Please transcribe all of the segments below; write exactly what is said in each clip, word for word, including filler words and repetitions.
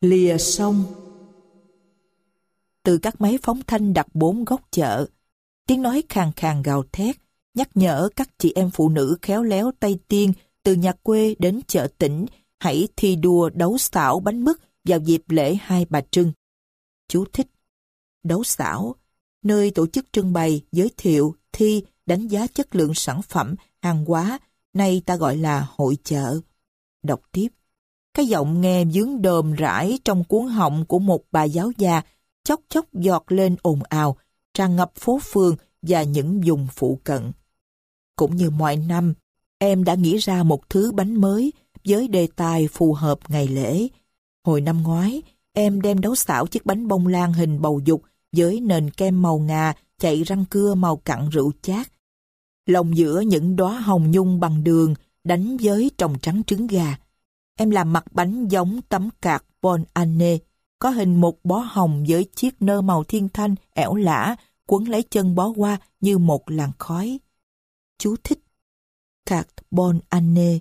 Lìa sông. Từ các máy phóng thanh đặt bốn góc chợ, tiếng nói khàn khàn gào thét, nhắc nhở các chị em phụ nữ khéo léo tay tiên từ nhà quê đến chợ tỉnh hãy thi đua đấu xảo bánh mứt vào dịp lễ Hai Bà Trưng. Chú thích: đấu xảo, nơi tổ chức trưng bày, giới thiệu, thi, đánh giá chất lượng sản phẩm, hàng hóa, nay ta gọi là hội chợ. Đọc tiếp. Cái giọng nghe vướng đờm rãi trong cuống họng của một bà giáo già, chốc chốc giọt lên ồn ào, tràn ngập phố phường và những vùng phụ cận. Cũng như mọi năm, em đã nghĩ ra một thứ bánh mới với đề tài phù hợp ngày lễ. Hồi năm ngoái, em đem đấu xảo chiếc bánh bông lan hình bầu dục với nền kem màu ngà chạy răng cưa màu cặn rượu chát. Lồng giữa những đóa hồng nhung bằng đường đánh với trồng trắng trứng gà. Em làm mặt bánh giống tấm cạc Bon Anne, có hình một bó hồng với chiếc nơ màu thiên thanh ẻo lả quấn lấy chân bó hoa như một làn khói. Chú thích: cạc Bon Anne.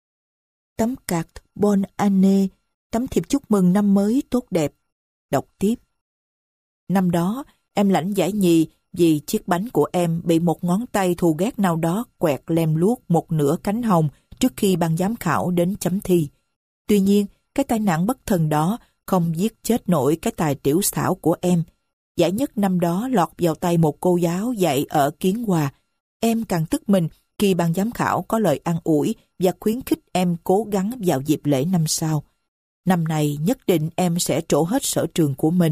Tấm cạc Bon Anne, tấm thiệp chúc mừng năm mới tốt đẹp. Đọc tiếp. Năm đó, em lãnh giải nhì vì chiếc bánh của em bị một ngón tay thù ghét nào đó quẹt lem luốc một nửa cánh hồng trước khi ban giám khảo đến chấm thi. Tuy nhiên, cái tai nạn bất thần đó không giết chết nổi cái tài tiểu xảo của em. Giải nhất năm đó lọt vào tay một cô giáo dạy ở Kiến Hòa. Em càng tức mình khi ban giám khảo có lời an ủi và khuyến khích em cố gắng vào dịp lễ năm sau. Năm này nhất định em sẽ trổ hết sở trường của mình.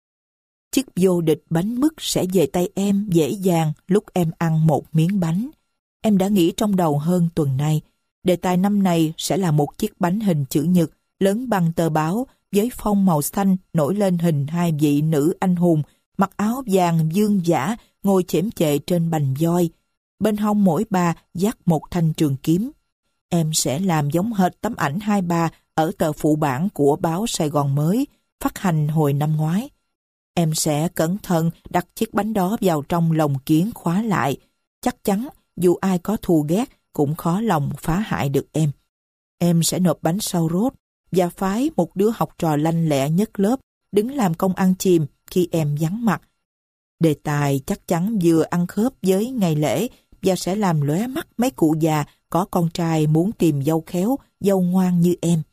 Chiếc vô địch bánh mứt sẽ về tay em dễ dàng lúc em ăn một miếng bánh. Em đã nghĩ trong đầu hơn tuần nay. Đề tài năm này sẽ là một chiếc bánh hình chữ nhật lớn bằng tờ báo với phông màu xanh nổi lên hình hai vị nữ anh hùng mặc áo vàng dương dã ngồi chễm chệ trên bành voi. Bên hông mỗi bà dắt một thanh trường kiếm. Em sẽ làm giống hệt tấm ảnh hai bà ở tờ phụ bản của báo Sài Gòn Mới phát hành hồi năm ngoái. Em sẽ cẩn thận đặt chiếc bánh đó vào trong lồng kiến khóa lại. Chắc chắn dù ai có thù ghét cũng khó lòng phá hại được em. Em sẽ nộp bánh sau rốt và phái một đứa học trò lanh lẹ nhất lớp đứng làm công ăn chìm khi em vắng mặt. Đề tài chắc chắn vừa ăn khớp với ngày lễ và sẽ làm lóe mắt mấy cụ già có con trai muốn tìm dâu khéo, dâu ngoan như em.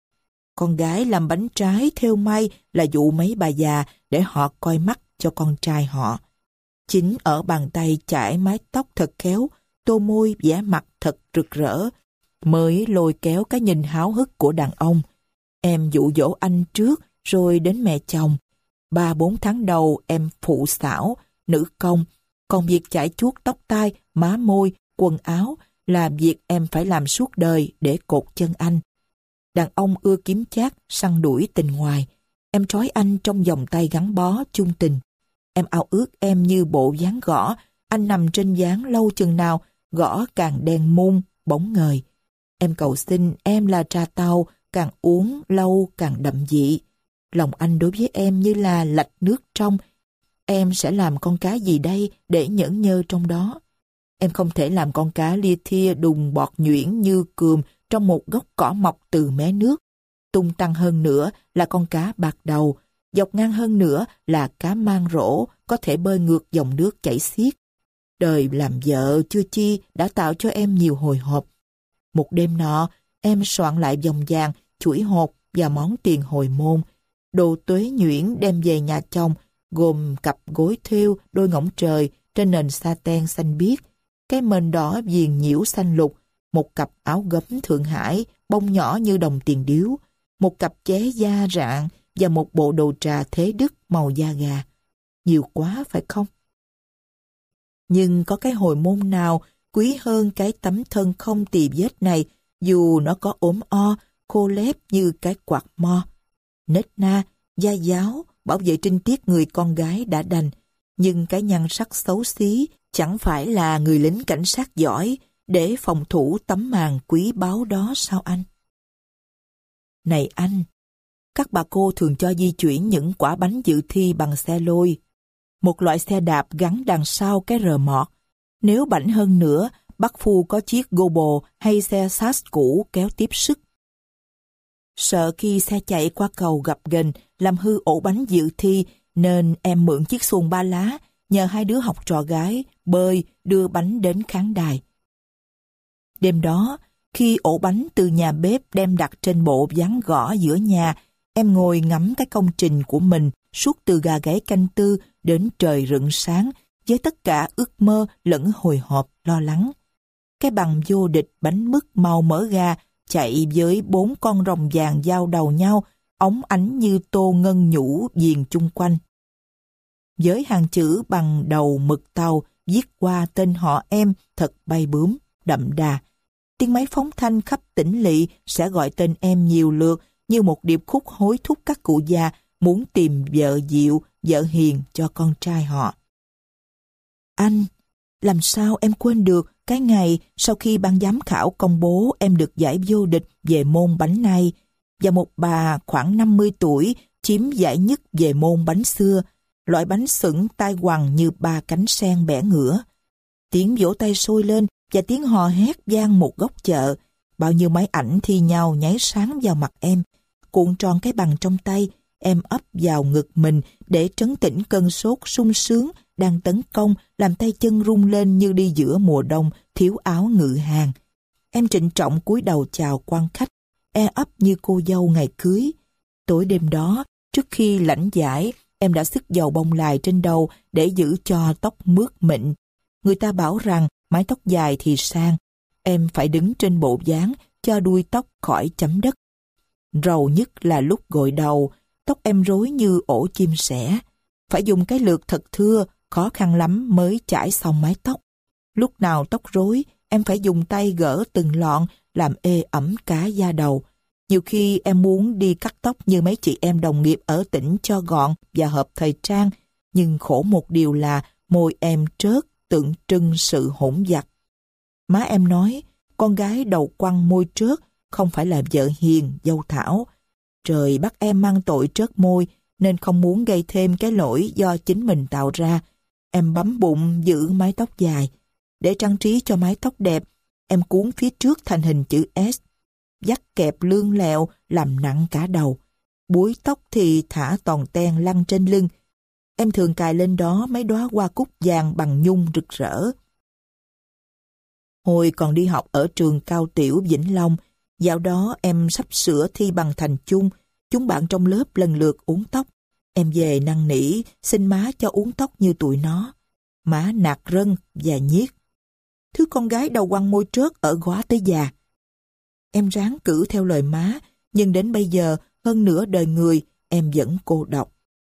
Con gái làm bánh trái thêu may là dụ mấy bà già để họ coi mắt cho con trai họ. Chính ở bàn tay chải mái tóc thật khéo, tô môi vẻ mặt thật rực rỡ, mới lôi kéo cái nhìn háo hức của đàn ông. Em dụ dỗ anh trước, rồi đến mẹ chồng. Ba bốn tháng đầu em phụ xảo, nữ công, còn việc chải chuốt tóc tai, má môi, quần áo là việc em phải làm suốt đời để cột chân anh. Đàn ông ưa kiếm chác, săn đuổi tình ngoài. Em trói anh trong vòng tay gắn bó chung tình. Em ao ước em như bộ ván gõ, anh nằm trên ván lâu chừng nào, gõ càng đen môn, bóng ngời. Em cầu xin em là trà tàu, càng uống lâu càng đậm vị. Lòng anh đối với em như là lạch nước trong. Em sẽ làm con cá gì đây để nhẫn nhơ trong đó? Em không thể làm con cá lia thia đùng bọt nhuyễn như cườm trong một gốc cỏ mọc từ mé nước. Tung tăng hơn nữa là con cá bạc đầu, dọc ngang hơn nữa là cá mang rổ có thể bơi ngược dòng nước chảy xiết. Đời làm vợ chưa chi đã tạo cho em nhiều hồi hộp. Một đêm nọ, em soạn lại vòng vàng, chuỗi hột và món tiền hồi môn. Đồ tuế nhuyễn đem về nhà chồng, gồm cặp gối thêu đôi ngỗng trời trên nền sa ten xanh biếc, cái mền đỏ viền nhiễu xanh lục, một cặp áo gấm Thượng Hải bông nhỏ như đồng tiền điếu, một cặp ché da rạng và một bộ đồ trà Thế Đức màu da gà. Nhiều quá phải không? Nhưng có cái hồi môn nào quý hơn cái tấm thân không tì vết này, dù nó có ốm o, khô lép như cái quạt mo. Nết na, gia giáo, bảo vệ trinh tiết người con gái đã đành, nhưng cái nhan sắc xấu xí chẳng phải là người lính cảnh sát giỏi để phòng thủ tấm màn quý báu đó sao anh? Này anh, các bà cô thường cho di chuyển những quả bánh dự thi bằng xe lôi, một loại xe đạp gắn đằng sau cái rờ mọt. Nếu bảnh hơn nữa, bác phu có chiếc Gobo hay xe Sass cũ kéo tiếp sức. Sợ khi xe chạy qua cầu gặp ghềnh làm hư ổ bánh dự thi, nên em mượn chiếc xuồng ba lá, nhờ hai đứa học trò gái bơi đưa bánh đến khán đài. Đêm đó, khi ổ bánh từ nhà bếp đem đặt trên bộ ván gõ giữa nhà, em ngồi ngắm cái công trình của mình suốt từ gà gáy canh tư đến trời rựng sáng, với tất cả ước mơ lẫn hồi hộp lo lắng. Cái bằng vô địch bánh mứt màu mỡ gà chạy với bốn con rồng vàng giao đầu nhau, óng ánh như tô ngân nhũ viền chung quanh. Với hàng chữ bằng đầu mực tàu viết qua tên họ em thật bay bướm, đậm đà. Tiếng máy phóng thanh khắp tỉnh lỵ sẽ gọi tên em nhiều lượt như một điệp khúc hối thúc các cụ già muốn tìm vợ dịu, vợ hiền cho con trai họ. Anh, làm sao em quên được cái ngày sau khi ban giám khảo công bố em được giải vô địch về môn bánh này, và một bà khoảng năm mươi tuổi chiếm giải nhất về môn bánh xưa, loại bánh sửng tai quằn như ba cánh sen bẻ ngửa. Tiếng vỗ tay sôi lên và tiếng hò hét vang một góc chợ. Bao nhiêu máy ảnh thi nhau nháy sáng vào mặt em. Cuộn tròn cái bằng trong tay, em ấp vào ngực mình để trấn tĩnh cơn sốt sung sướng đang tấn công, làm tay chân rung lên như đi giữa mùa đông thiếu áo ngự hàng. Em trịnh trọng cúi đầu chào quan khách, e ấp như cô dâu ngày cưới. Tối đêm đó, trước khi lãnh giải, em đã xức dầu bông lai trên đầu để giữ cho tóc mướt mịn. Người ta bảo rằng mái tóc dài thì sang, em phải đứng trên bộ dáng cho đuôi tóc khỏi chấm đất. Rầu nhất là lúc gội đầu, tóc em rối như ổ chim sẻ. Phải dùng cái lược thật thưa, khó khăn lắm mới chải xong mái tóc. Lúc nào tóc rối, em phải dùng tay gỡ từng lọn làm ê ẩm cả da đầu. Nhiều khi em muốn đi cắt tóc như mấy chị em đồng nghiệp ở tỉnh cho gọn và hợp thời trang, nhưng khổ một điều là môi em trớt tượng trưng sự hỗn vặt. Má em nói, con gái đầu quăng môi trớt không phải là vợ hiền, dâu thảo. Trời bắt em mang tội trớt môi nên không muốn gây thêm cái lỗi do chính mình tạo ra. Em bấm bụng giữ mái tóc dài. Để trang trí cho mái tóc đẹp, em cuốn phía trước thành hình chữ S. Dắt kẹp lươn lẹo làm nặng cả đầu. Búi tóc thì thả toàn ten lăn trên lưng. Em thường cài lên đó mấy đóa hoa cúc vàng bằng nhung rực rỡ. Hồi còn đi học ở trường Cao Tiểu Vĩnh Long, dạo đó em sắp sửa thi bằng thành chung, chúng bạn trong lớp lần lượt uống tóc. Em về năn nỉ xin má cho uống tóc như tụi nó. Má nạt rân và nhiếc. Thứ con gái đầu quăng môi trớt ở góa tới già. Em ráng cử theo lời má, nhưng đến bây giờ, hơn nửa đời người, em vẫn cô độc.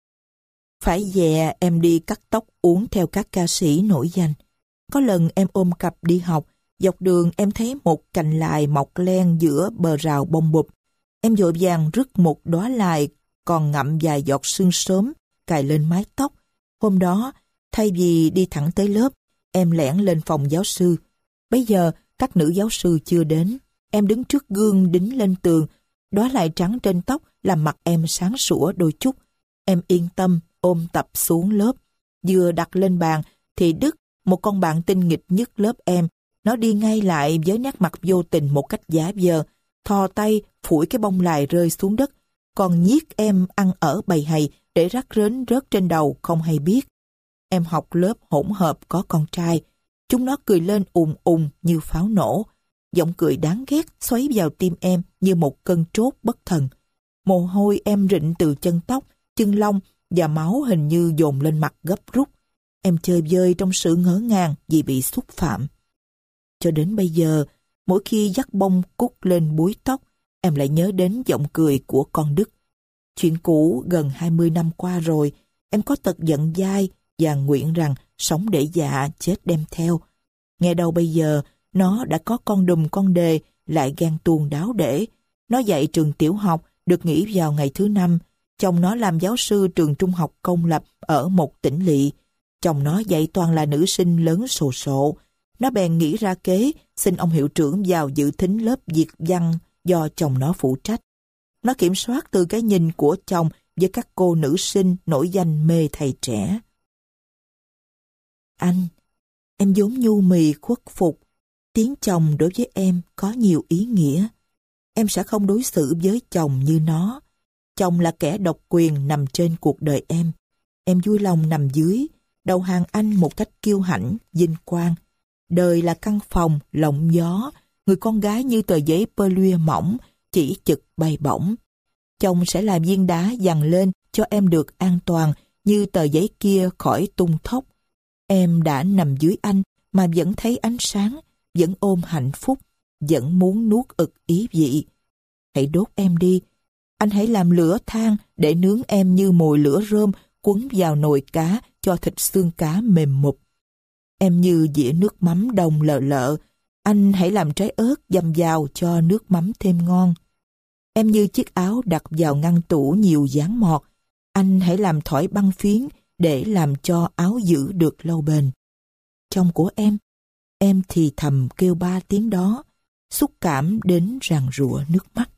Phải dè em đi cắt tóc uống theo các ca sĩ nổi danh. Có lần em ôm cặp đi học, dọc đường em thấy một cành lài mọc len giữa bờ rào bông bụp. Em vội vàng rứt một đóa lài còn ngậm vài giọt sương sớm cài lên mái tóc. Hôm đó, thay vì đi thẳng tới lớp, em lẻn lên phòng giáo sư. Bây giờ, các nữ giáo sư chưa đến. Em đứng trước gương đính lên tường, đóa lài trắng trên tóc làm mặt em sáng sủa đôi chút. Em yên tâm ôm tập xuống lớp. Vừa đặt lên bàn thì Đức, một con bạn tinh nghịch nhất lớp em, nó đi ngay lại với nét mặt vô tình một cách giả vờ, thò tay phủi cái bông lài rơi xuống đất, còn nhiếc em ăn ở bầy hầy để rắc rến rớt trên đầu không hay biết. Em học lớp hỗn hợp có con trai, chúng nó cười lên ùn ùn như pháo nổ. Giọng cười đáng ghét xoáy vào tim em như một cơn trốt bất thần. Mồ hôi em rịn từ chân tóc, chân lông và máu hình như dồn lên mặt gấp rút. Em chơi vơi trong sự ngỡ ngàng vì bị xúc phạm. Cho đến bây giờ, mỗi khi dắt bông cúc lên búi tóc, em lại nhớ đến giọng cười của con Đức. Chuyện cũ gần hai mươi năm qua rồi, em có tật giận dai và nguyện rằng sống để dạ chết đem theo. Nghe đâu bây giờ, nó đã có con đùm con đề, lại ghen tuông đáo để. Nó dạy trường tiểu học, được nghỉ vào ngày thứ năm. Chồng nó làm giáo sư trường trung học công lập ở một tỉnh lỵ. Chồng nó dạy toàn là nữ sinh lớn sồ sộ. Nó bèn nghĩ ra kế, xin ông hiệu trưởng vào dự thính lớp Việt văn do chồng nó phụ trách. Nó kiểm soát từ cái nhìn của chồng với các cô nữ sinh nổi danh mê thầy trẻ. Anh, em vốn nhu mì khuất phục. Tiếng chồng đối với em có nhiều ý nghĩa. em sẽ không đối xử với chồng như nó. Chồng là kẻ độc quyền nằm trên cuộc đời em. Em vui lòng nằm dưới, đầu hàng anh một cách kiêu hãnh, vinh quang. Đời là căn phòng, lộng gió, người con gái như tờ giấy pơ-lua mỏng, chỉ chực bay bổng. Chồng sẽ là viên đá dằn lên cho em được an toàn, như tờ giấy kia khỏi tung thốc. Em đã nằm dưới anh mà vẫn thấy ánh sáng, vẫn ôm hạnh phúc, vẫn muốn nuốt ực ý vị. Hãy đốt em đi. Anh hãy làm lửa than để nướng em như mồi lửa rơm quấn vào nồi cá cho thịt xương cá mềm mụp. Em như dĩa nước mắm đồng lợ lợ. Anh hãy làm trái ớt dầm vào cho nước mắm thêm ngon. Em như chiếc áo đặt vào ngăn tủ nhiều dáng mọt. Anh hãy làm thỏi băng phiến để làm cho áo giữ được lâu bền. Chồng của em, em thì thầm kêu ba tiếng đó, xúc cảm đến ràn rụa nước mắt.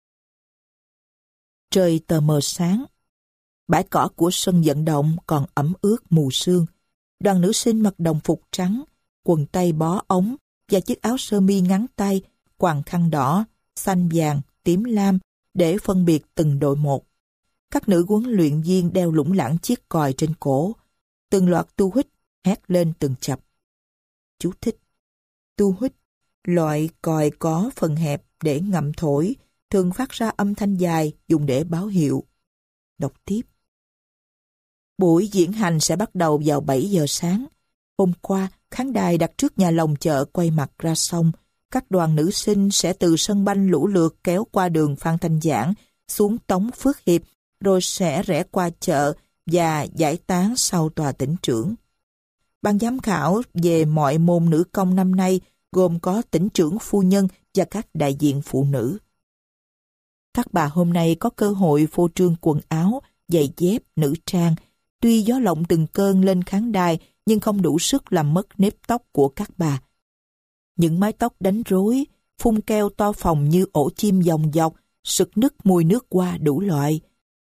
Trời tờ mờ sáng. Bãi cỏ của sân vận động còn ẩm ướt mù sương. Đoàn nữ sinh mặc đồng phục trắng, quần tây bó ống và chiếc áo sơ mi ngắn tay, quàng khăn đỏ, xanh vàng, tím lam để phân biệt từng đội một. Các nữ huấn luyện viên đeo lủng lẳng chiếc còi trên cổ. Từng loạt tu huýt hét lên từng chập. Chú thích. Tu huýt, loại còi có phần hẹp để ngậm thổi, thường phát ra âm thanh dài dùng để báo hiệu. Đọc tiếp. Buổi diễn hành sẽ bắt đầu vào bảy giờ sáng. Hôm qua, khán đài đặt trước nhà lồng chợ quay mặt ra sông. Các đoàn nữ sinh sẽ từ sân banh lũ lượt kéo qua đường Phan Thanh Giảng xuống Tống Phước Hiệp, rồi sẽ rẽ qua chợ và giải tán sau tòa tỉnh trưởng. Ban giám khảo về mọi môn nữ công năm nay gồm có tỉnh trưởng phu nhân và các đại diện phụ nữ. Các bà hôm nay có cơ hội phô trương quần áo, giày dép, nữ trang. Tuy gió lộng từng cơn lên khán đài nhưng không đủ sức làm mất nếp tóc của các bà. Những mái tóc đánh rối, phun keo to phồng như ổ chim dòng dọc, sực nức mùi nước hoa đủ loại.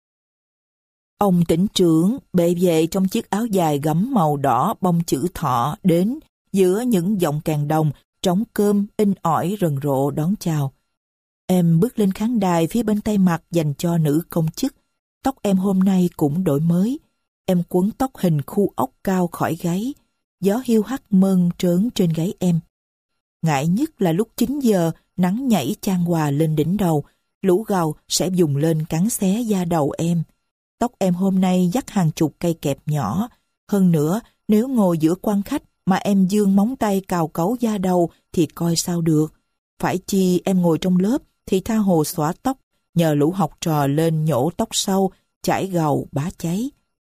Ông tỉnh trưởng bệ vệ trong chiếc áo dài gấm màu đỏ bông chữ thọ đến giữa những dòng kèn đồng, trống cơm in ỏi rần rộ đón chào. Em bước lên khán đài phía bên tay mặt dành cho nữ công chức. Tóc em hôm nay cũng đổi mới. Em quấn tóc hình khu ốc cao khỏi gáy. Gió hiu hắt mơn trớn trên gáy em. Ngại nhất là lúc chín giờ, nắng nhảy chan hòa lên đỉnh đầu, lũ gàu sẽ dùng lên cắn xé da đầu em. Tóc em hôm nay dắt hàng chục cây kẹp nhỏ. Hơn nữa, nếu ngồi giữa quan khách mà em giương móng tay cào cấu da đầu thì coi sao được. Phải chi em ngồi trong lớp thì tha hồ xõa tóc, nhờ lũ học trò lên nhổ tóc sâu, chải gầu bá cháy.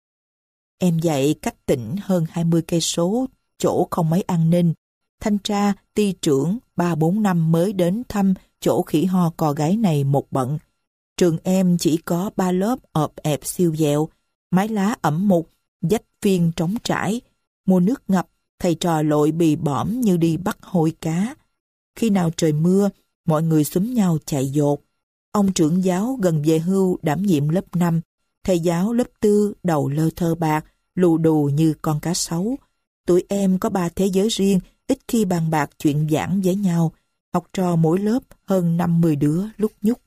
Em dạy cách tỉnh hơn hai mươi cây số, chỗ không mấy an ninh. Thanh tra, ty trưởng, ba bốn năm mới đến thăm chỗ khỉ ho cò gáy này một bận. Trường em chỉ có ba lớp ọp ẹp siêu dẹo, mái lá ẩm mục, vách phiên trống trải. Mùa nước ngập, thầy trò lội bì bõm như đi bắt hôi cá. Khi nào trời mưa, mọi người xúm nhau chạy dột. Ông trưởng giáo gần về hưu đảm nhiệm lớp năm, thầy giáo lớp tư đầu lơ thơ bạc, lù đù như con cá sấu. Tụi em có ba thế giới riêng, ít khi bàn bạc chuyện giảng với nhau. Học trò mỗi lớp hơn năm mươi đứa lúc nhúc.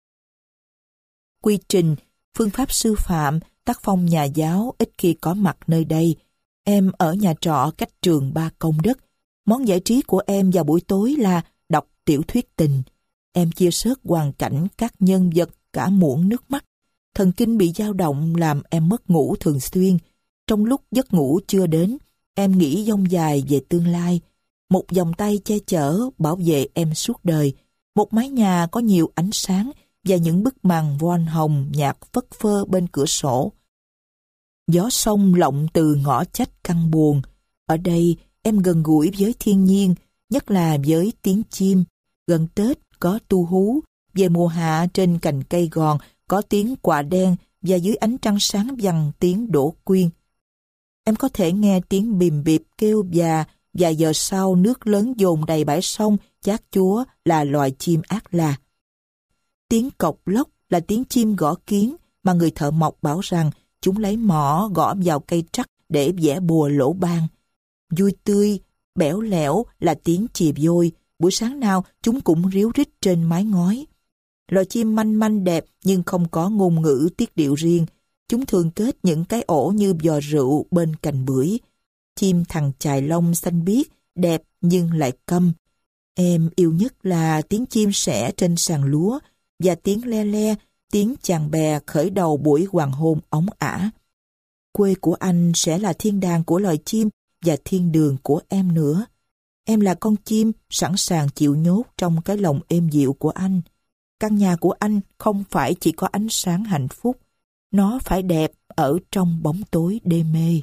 Quy trình, phương pháp sư phạm, tác phong nhà giáo ít khi có mặt nơi đây. Em ở nhà trọ cách trường ba công đất. Món giải trí của em vào buổi tối là đọc tiểu thuyết tình. Em chia sớt hoàn cảnh các nhân vật cả muỗng nước mắt. Thần kinh bị dao động làm em mất ngủ thường xuyên. Trong lúc giấc ngủ chưa đến, em nghĩ dông dài về tương lai. Một vòng tay che chở bảo vệ em suốt đời. Một mái nhà có nhiều ánh sáng và những bức màn voan hồng nhạt phất phơ bên cửa sổ. Gió sông lộng từ ngõ chách căn buồn. Ở đây em gần gũi với thiên nhiên, nhất là với tiếng chim. Gần Tết có tu hú, về mùa hạ trên cành cây gòn có tiếng quạ đen và dưới ánh trăng sáng vằng tiếng đổ quyên. Em có thể nghe tiếng bìm bịp kêu già, vài giờ sau nước lớn dồn đầy bãi sông, chát chúa là loài chim ác la. Tiếng cộc lốc là tiếng chim gõ kiến mà người thợ mộc bảo rằng chúng lấy mỏ gõ vào cây trắc để vẽ bùa lỗ ban. Vui tươi, bẽo lẽo là tiếng chì vôi, buổi sáng nào chúng cũng ríu rít trên mái ngói. Loài chim manh manh đẹp nhưng không có ngôn ngữ tiết điệu riêng. Chúng thường kết những cái ổ như giò rượu bên cành bưởi. Chim thằn chài lông xanh biếc, đẹp nhưng lại câm. Em yêu nhất là tiếng chim sẻ trên sàn lúa và tiếng le le, tiếng chàng bè khởi đầu buổi hoàng hôn óng ả. Quê của anh sẽ là thiên đàng của loài chim và thiên đường của em nữa. Em là con chim sẵn sàng chịu nhốt trong cái lồng êm dịu của anh. Căn nhà của anh không phải chỉ có ánh sáng hạnh phúc, nó phải đẹp ở trong bóng tối đê mê.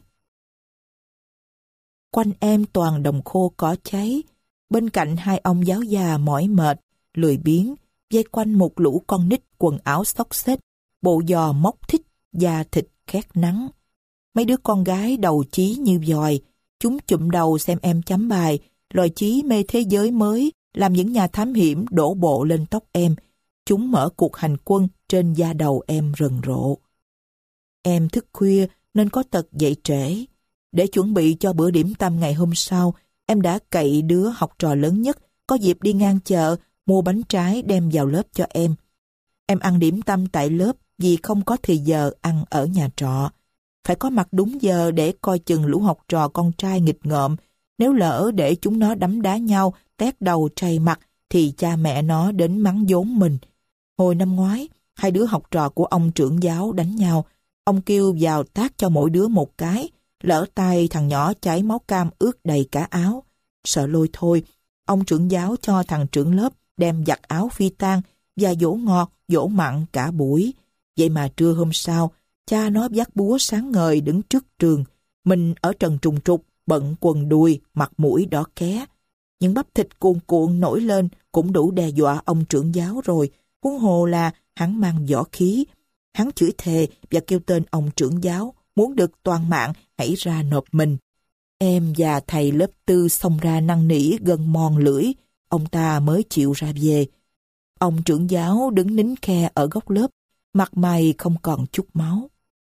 Quanh em toàn đồng khô cỏ cháy, bên cạnh hai ông giáo già mỏi mệt, lười biếng, vây quanh một lũ con nít quần áo xốc xếch, bộ giò móc thít, da thịt khét nắng. Mấy đứa con gái đầu chí như vòi, chúng chụm đầu xem em chấm bài, loài chí mê thế giới mới, làm những nhà thám hiểm đổ bộ lên tóc em. Chúng mở cuộc hành quân trên da đầu em rần rộ. Em thức khuya nên có tật dậy trễ. Để chuẩn bị cho bữa điểm tâm ngày hôm sau, em đã cậy đứa học trò lớn nhất có dịp đi ngang chợ mua bánh trái đem vào lớp cho em. Em ăn điểm tâm tại lớp vì không có thời giờ ăn ở nhà trọ. Phải có mặt đúng giờ để coi chừng lũ học trò con trai nghịch ngợm. Nếu lỡ để chúng nó đấm đá nhau, tét đầu trầy mặt, thì cha mẹ nó đến mắng vốn mình. Hồi năm ngoái, hai đứa học trò của ông trưởng giáo đánh nhau. Ông kêu vào tát cho mỗi đứa một cái. Lỡ tay thằng nhỏ chảy máu cam ướt đầy cả áo. Sợ lôi thôi, ông trưởng giáo cho thằng trưởng lớp đem giặt áo phi tang và dỗ ngọt, dỗ mặn cả buổi. Vậy mà trưa hôm sau, cha nó vác búa sáng ngời đứng trước trường. Mình ở trần trùng trục, bận quần đùi, mặt mũi đỏ ké. Những bắp thịt cuồn cuộn nổi lên cũng đủ đe dọa ông trưởng giáo rồi. Huống hồ là hắn mang võ khí. Hắn chửi thề và kêu tên ông trưởng giáo, muốn được toàn mạng hãy ra nộp mình. Em và thầy lớp tư xông ra năn nỉ gần mòn lưỡi, ông ta mới chịu ra về. Ông trưởng giáo đứng nín khe ở góc lớp, mặt mày không còn chút máu.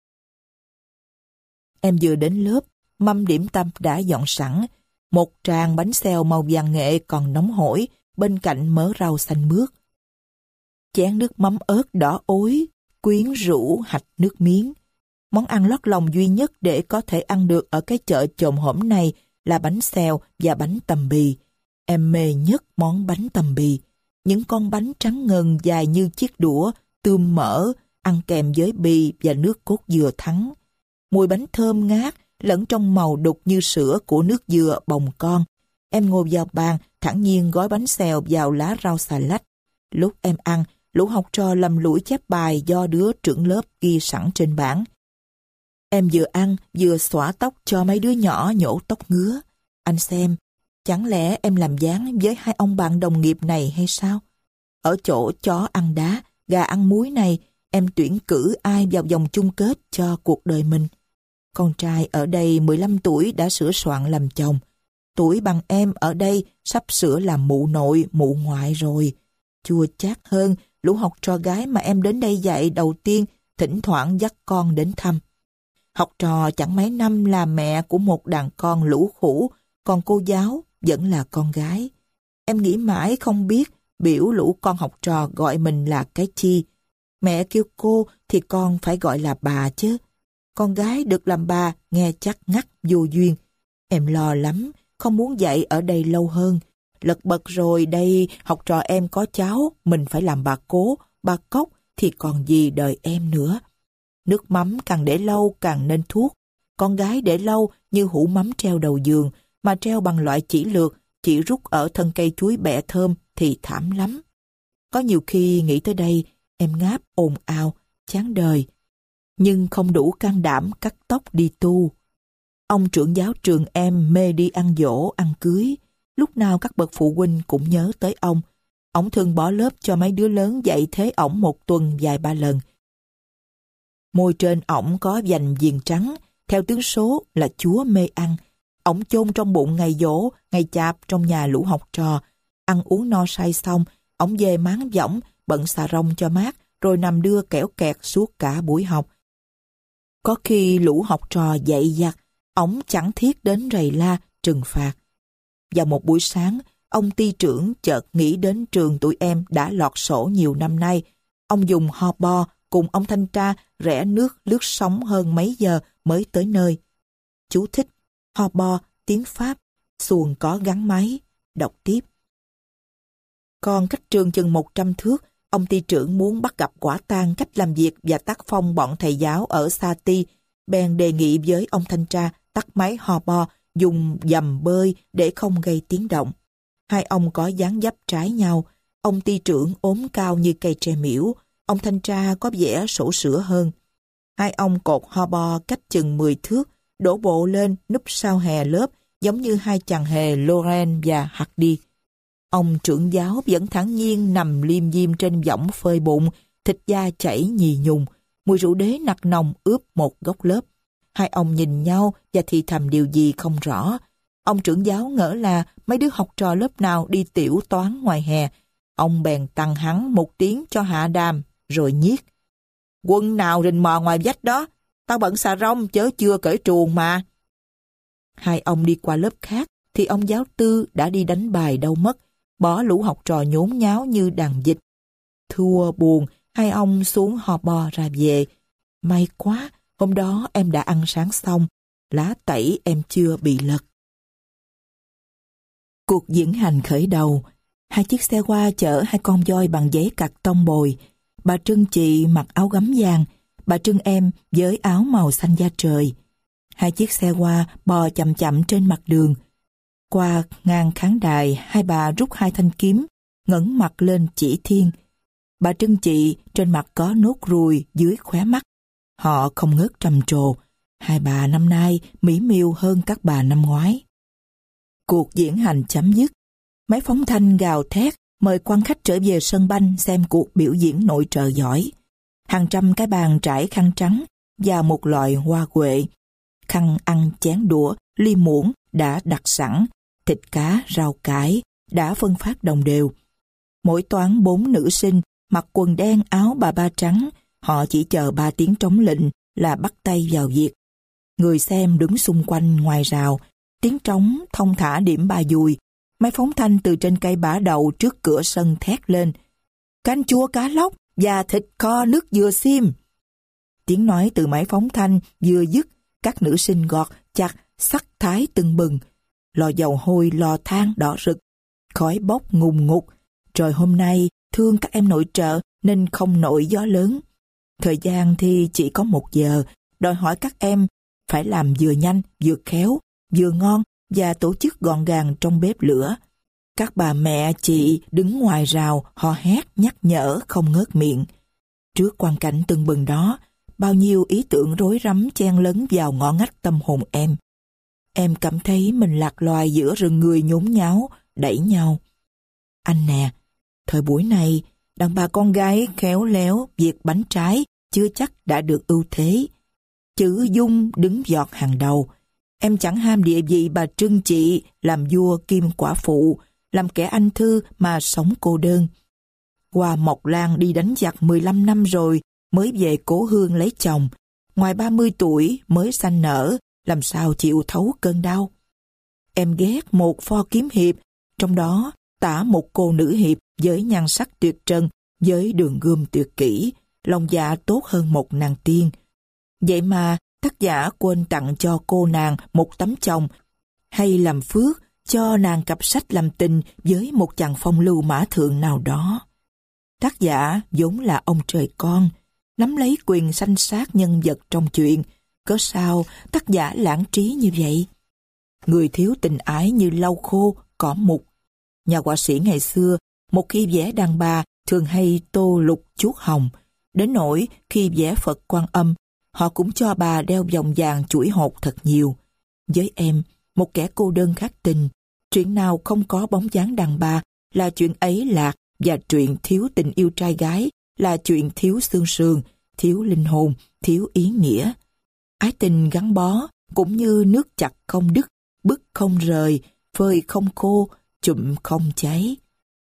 Em vừa đến lớp, mâm điểm tâm đã dọn sẵn. Một tràng bánh xèo màu vàng nghệ còn nóng hổi, bên cạnh mớ rau xanh mướt. Chén nước mắm ớt đỏ ối, quyến rũ hạch nước miếng. Món ăn lót lòng duy nhất để có thể ăn được ở cái chợ chồm hổm này là bánh xèo và bánh tằm bì. Em mê nhất món bánh tằm bì. Những con bánh trắng ngần dài như chiếc đũa, tươm mỡ, ăn kèm với bì và nước cốt dừa thắng. Mùi bánh thơm ngát, lẫn trong màu đục như sữa của nước dừa bồng con. Em ngồi vào bàn, thản nhiên gói bánh xèo vào lá rau xà lách. Lúc em ăn, lũ học trò lầm lũi chép bài do đứa trưởng lớp ghi sẵn trên bảng. Em vừa ăn, vừa xõa tóc cho mấy đứa nhỏ nhổ tóc ngứa. Anh xem, chẳng lẽ em làm dáng với hai ông bạn đồng nghiệp này hay sao? Ở chỗ chó ăn đá, gà ăn muối này, em tuyển cử ai vào vòng chung kết cho cuộc đời mình? Con trai ở đây mười lăm tuổi đã sửa soạn làm chồng. Tuổi bằng em ở đây sắp sửa làm mụ nội, mụ ngoại rồi. Chua chát hơn, lũ học trò gái mà em đến đây dạy đầu tiên, thỉnh thoảng dắt con đến thăm. Học trò chẳng mấy năm là mẹ của một đàn con lũ khủ, còn cô giáo vẫn là con gái. Em nghĩ mãi không biết biểu lũ con học trò gọi mình là cái chi. Mẹ kêu cô thì con phải gọi là bà chứ. Con gái được làm bà nghe chắc ngắt vô duyên. Em lo lắm, không muốn dạy ở đây lâu hơn. Lật bật rồi đây, học trò em có cháu, mình phải làm bà cố, bà cốc thì còn gì đời em nữa. Nước mắm càng để lâu càng nên thuốc. Con gái để lâu như hũ mắm treo đầu giường, mà treo bằng loại chỉ lược, chỉ rút ở thân cây chuối bẹ thơm thì thảm lắm. Có nhiều khi nghĩ tới đây, em ngáp ồn ào, chán đời. Nhưng không đủ can đảm cắt tóc đi tu. Ông trưởng giáo trường em mê đi ăn giỗ, ăn cưới. Lúc nào các bậc phụ huynh cũng nhớ tới ông. Ông thường bỏ lớp cho mấy đứa lớn dạy thế ổng một tuần vài ba lần. Môi trên ổng có vành viền trắng, theo tướng số là chúa mê ăn. Ổng chôn trong bụng ngày giỗ, ngày chạp trong nhà lũ học trò. Ăn uống no say xong, ổng về máng võng, bận xà rông cho mát, rồi nằm đưa kẻo kẹt suốt cả buổi học. Có khi lũ học trò dậy giặt, ổng chẳng thiết đến rầy la, trừng phạt. Vào một buổi sáng, ông ty trưởng chợt nghĩ đến trường tụi em đã lọt sổ nhiều năm nay. Ông dùng ho bo cùng ông thanh tra rẽ nước lướt sóng hơn mấy giờ mới tới nơi. Chú thích: ho bo, tiếng Pháp, xuồng có gắn máy. Đọc tiếp. Còn cách trường chừng một trăm thước, ông ty trưởng muốn bắt gặp quả tang cách làm việc và tác phong bọn thầy giáo ở Sa Ti, bèn đề nghị với ông thanh tra tắt máy ho bo, dùng dầm bơi để không gây tiếng động. Hai ông có dáng dấp trái nhau, ông ty trưởng ốm cao như cây tre miễu, ông thanh tra có vẻ sổ sữa hơn. Hai ông cột ho bo cách chừng mười thước, đổ bộ lên núp sau hè lớp, giống như hai chàng hề Loren và Hardy. Ông trưởng giáo vẫn thản nhiên nằm liêm diêm trên võng phơi bụng, thịt da chảy nhì nhùng, mùi rượu đế nặc nồng ướp một góc lớp. Hai ông nhìn nhau và thì thầm điều gì không rõ. Ông trưởng giáo ngỡ là mấy đứa học trò lớp nào đi tiểu toán ngoài hè. Ông bèn tăng hắn một tiếng cho hạ đàm, rồi nhiếc. Quân nào rình mò ngoài vách đó? Tao bận xà rông chớ chưa cởi truồng mà. Hai ông đi qua lớp khác, thì ông giáo tư đã đi đánh bài đâu mất, bỏ lũ học trò nhốn nháo như đàn vịt. Thua buồn, hai ông xuống ho bo ra về. May quá, hôm đó em đã ăn sáng xong, lá tẩy em chưa bị lật. Cuộc diễn hành khởi đầu. Hai chiếc xe hoa chở hai con voi bằng giấy cạc tông bồi. Bà Trưng chị mặc áo gấm vàng, bà Trưng em với áo màu xanh da trời. Hai chiếc xe hoa bò chậm chậm trên mặt đường. Qua ngang khán đài, hai bà rút hai thanh kiếm, ngẩng mặt lên chỉ thiên. Bà Trưng chị trên mặt có nốt ruồi dưới khóe mắt. Họ không ngớt trầm trồ. Hai bà năm nay mỹ miều hơn các bà năm ngoái. Cuộc diễn hành chấm dứt. Máy phóng thanh gào thét mời quan khách trở về sân banh xem cuộc biểu diễn nội trợ giỏi. Hàng trăm cái bàn trải khăn trắng và một loại hoa huệ. Khăn ăn, chén đũa, ly muỗng đã đặt sẵn, thịt cá, rau cải đã phân phát đồng đều. Mỗi toán bốn nữ sinh mặc quần đen áo bà ba trắng, họ chỉ chờ ba tiếng trống lệnh là bắt tay vào việc. Người xem đứng xung quanh ngoài rào, tiếng trống thông thả điểm ba dùi. Máy phóng thanh từ trên cây bả đậu trước cửa sân thét lên. Canh chua cá lóc và thịt kho nước dừa xiêm. Tiếng nói từ máy phóng thanh vừa dứt, các nữ sinh gọt chặt sắc thái tưng bừng. Lò dầu hôi lò than đỏ rực, khói bốc ngùn ngụt. Trời hôm nay thương các em nội trợ nên không nổi gió lớn. Thời gian thì chỉ có một giờ, đòi hỏi các em phải làm vừa nhanh, vừa khéo, vừa ngon và tổ chức gọn gàng trong bếp lửa. Các bà mẹ chị đứng ngoài rào hò hét nhắc nhở không ngớt miệng. Trước quang cảnh tưng bừng đó, bao nhiêu ý tưởng rối rắm chen lấn vào ngõ ngách tâm hồn em. Em cảm thấy mình lạc loài giữa rừng người nhốn nháo, đẩy nhau. Anh nè, thời buổi này, đàn bà con gái khéo léo việc bánh trái chưa chắc đã được ưu thế. Chữ dung đứng giọt hàng đầu. Em chẳng ham địa vị bà Trưng chị làm vua kim quả phụ, làm kẻ anh thư mà sống cô đơn. Qua Mộc Lan đi đánh giặc mười lăm năm rồi mới về cố hương lấy chồng. Ngoài ba mươi tuổi mới sanh nở, làm sao chịu thấu cơn đau. Em ghét một pho kiếm hiệp, trong đó tả một cô nữ hiệp với nhan sắc tuyệt trần, với đường gươm tuyệt kỹ, lòng dạ tốt hơn một nàng tiên. Vậy mà tác giả quên tặng cho cô nàng một tấm chồng, hay làm phước cho nàng cặp sách làm tình với một chàng phong lưu mã thượng nào đó. Tác giả vốn là ông trời con, nắm lấy quyền sanh sát nhân vật trong chuyện, có sao tác giả lãng trí như vậy? Người thiếu tình ái như lau khô, cỏ mục. Nhà họa sĩ ngày xưa, một khi vẽ đàn bà thường hay tô lục chuốt hồng, đến nỗi khi vẽ Phật Quan Âm, họ cũng cho bà đeo vòng vàng chuỗi hột thật nhiều. Với em, một kẻ cô đơn khát tình, chuyện nào không có bóng dáng đàn bà là chuyện ấy lạc, và chuyện thiếu tình yêu trai gái là chuyện thiếu xương sườn, thiếu linh hồn, thiếu ý nghĩa. Ái tình gắn bó cũng như nước chặt không đứt, bức không rời, phơi không khô, chụm không cháy.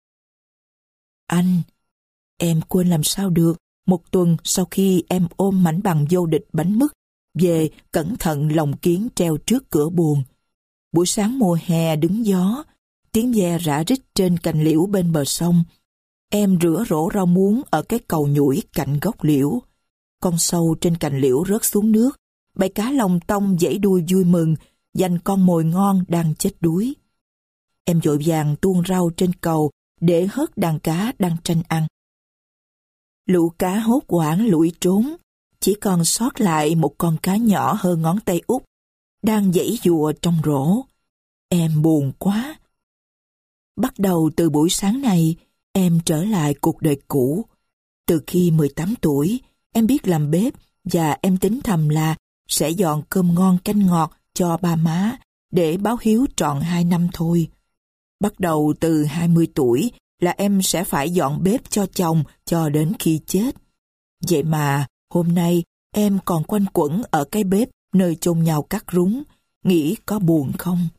Anh, em quên làm sao được, một tuần sau khi em ôm mảnh bằng vô địch bánh mứt, về cẩn thận lồng kiến treo trước cửa buồng. Buổi sáng mùa hè đứng gió, tiếng ve rã rít trên cành liễu bên bờ sông. Em rửa rổ rau muống ở cái cầu nhủi cạnh gốc liễu. Con sâu trên cành liễu rớt xuống nước, bầy cá lồng tông giãy đuôi vui mừng, giành con mồi ngon đang chết đuối. Em vội vàng tuôn rau trên cầu để hớt đàn cá đang tranh ăn. Lũ cá hốt hoảng lủi trốn, chỉ còn sót lại một con cá nhỏ hơn ngón tay út, đang giãy giụa trong rổ. Em buồn quá. Bắt đầu từ buổi sáng này, em trở lại cuộc đời cũ. Từ khi mười tám tuổi, em biết làm bếp và em tính thầm là sẽ dọn cơm ngon canh ngọt cho ba má để báo hiếu trọn hai năm thôi. Bắt đầu từ hai mươi tuổi là em sẽ phải dọn bếp cho chồng cho đến khi chết. Vậy mà hôm nay em còn quanh quẩn ở cái bếp nơi chôn nhau cắt rúng, nghĩ có buồn không?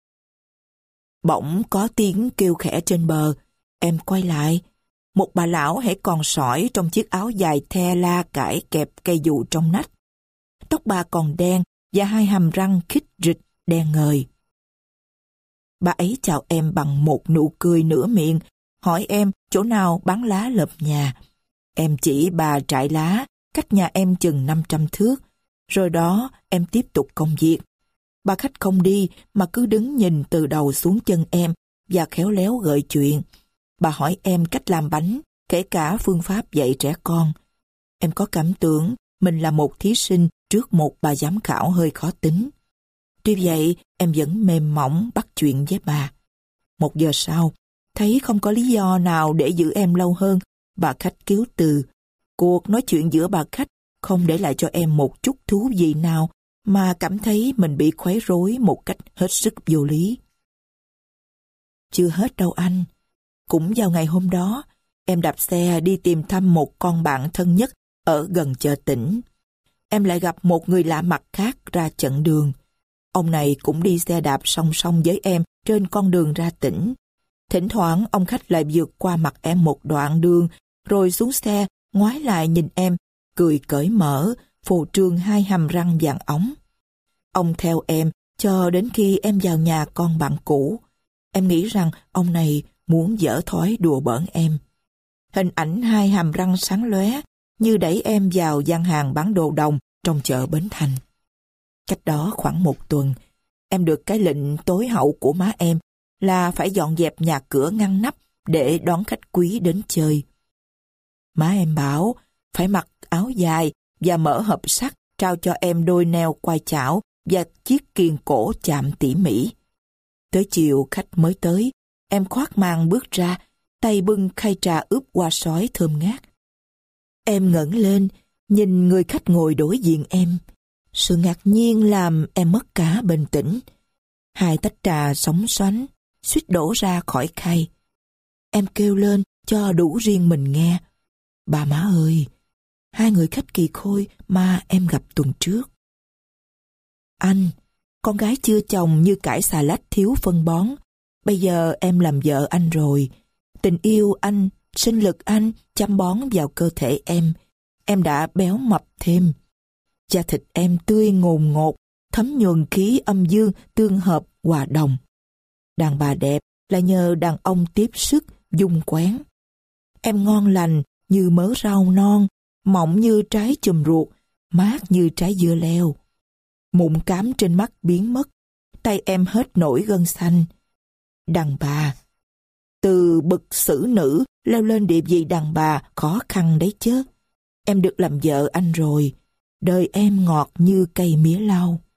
Bỗng có tiếng kêu khẽ trên bờ. Em quay lại. Một bà lão hễ còn sỏi trong chiếc áo dài the la cải kẹp cây dù trong nách. Tóc bà còn đen và hai hàm răng khít rịch đen ngời. Bà ấy chào em bằng một nụ cười nửa miệng, hỏi em chỗ nào bán lá lợp nhà. Em chỉ bà trại lá, cách nhà em chừng năm trăm thước. Rồi đó em tiếp tục công việc. Bà khách không đi mà cứ đứng nhìn từ đầu xuống chân em và khéo léo gợi chuyện. Bà hỏi em cách làm bánh, kể cả phương pháp dạy trẻ con. Em có cảm tưởng mình là một thí sinh trước một bà giám khảo hơi khó tính. Tuy vậy, em vẫn mềm mỏng bắt chuyện với bà. Một giờ sau, thấy không có lý do nào để giữ em lâu hơn, bà khách cứu từ. Cuộc nói chuyện giữa bà khách không để lại cho em một chút thú vị nào, mà cảm thấy mình bị khuấy rối một cách hết sức vô lý. Chưa hết đâu anh. Cũng vào ngày hôm đó, em đạp xe đi tìm thăm một con bạn thân nhất ở gần chợ tỉnh. Em lại gặp một người lạ mặt khác ra chận đường. Ông này cũng đi xe đạp song song với em trên con đường ra tỉnh. Thỉnh thoảng ông khách lại vượt qua mặt em một đoạn đường, rồi xuống xe, ngoái lại nhìn em, cười cởi mở, phô trương hai hàm răng vàng óng. Ông theo em cho đến khi em vào nhà con bạn cũ. Em nghĩ rằng ông này muốn giở thói đùa bỡn em. Hình ảnh hai hàm răng sáng lóe như đẩy em vào gian hàng bán đồ đồng trong chợ Bến Thành. Cách đó khoảng một tuần, em được cái lệnh tối hậu của má em là phải dọn dẹp nhà cửa ngăn nắp để đón khách quý đến chơi. Má em bảo phải mặc áo dài và mở hộp sắt trao cho em đôi neo quai chảo và chiếc kiềng cổ chạm tỉ mỉ. Tới chiều khách mới tới, em khoác màn bước ra, tay bưng khay trà ướp hoa sói thơm ngát. Em ngẩng lên, nhìn người khách ngồi đối diện em. Sự ngạc nhiên làm em mất cả bình tĩnh. Hai tách trà sóng xoánh, suýt đổ ra khỏi khay. Em kêu lên cho đủ riêng mình nghe. Bà má ơi, hai người khách kỳ khôi mà em gặp tuần trước. Anh, con gái chưa chồng như cải xà lách thiếu phân bón. Bây giờ em làm vợ anh rồi. Tình yêu anh, sinh lực anh chăm bón vào cơ thể em. Em đã béo mập thêm. Da thịt em tươi ngồn ngột, thấm nhuần khí âm dương tương hợp hòa đồng. Đàn bà đẹp là nhờ đàn ông tiếp sức, dung quén. Em ngon lành như mớ rau non, mỏng như trái chùm ruột, mát như trái dưa leo. Mụn cám trên mắt biến mất, tay em hết nổi gân xanh. Đàn bà, từ bậc xử nữ leo lên địa vị đàn bà khó khăn đấy chứ. Em được làm vợ anh rồi, đời em ngọt như cây mía lau.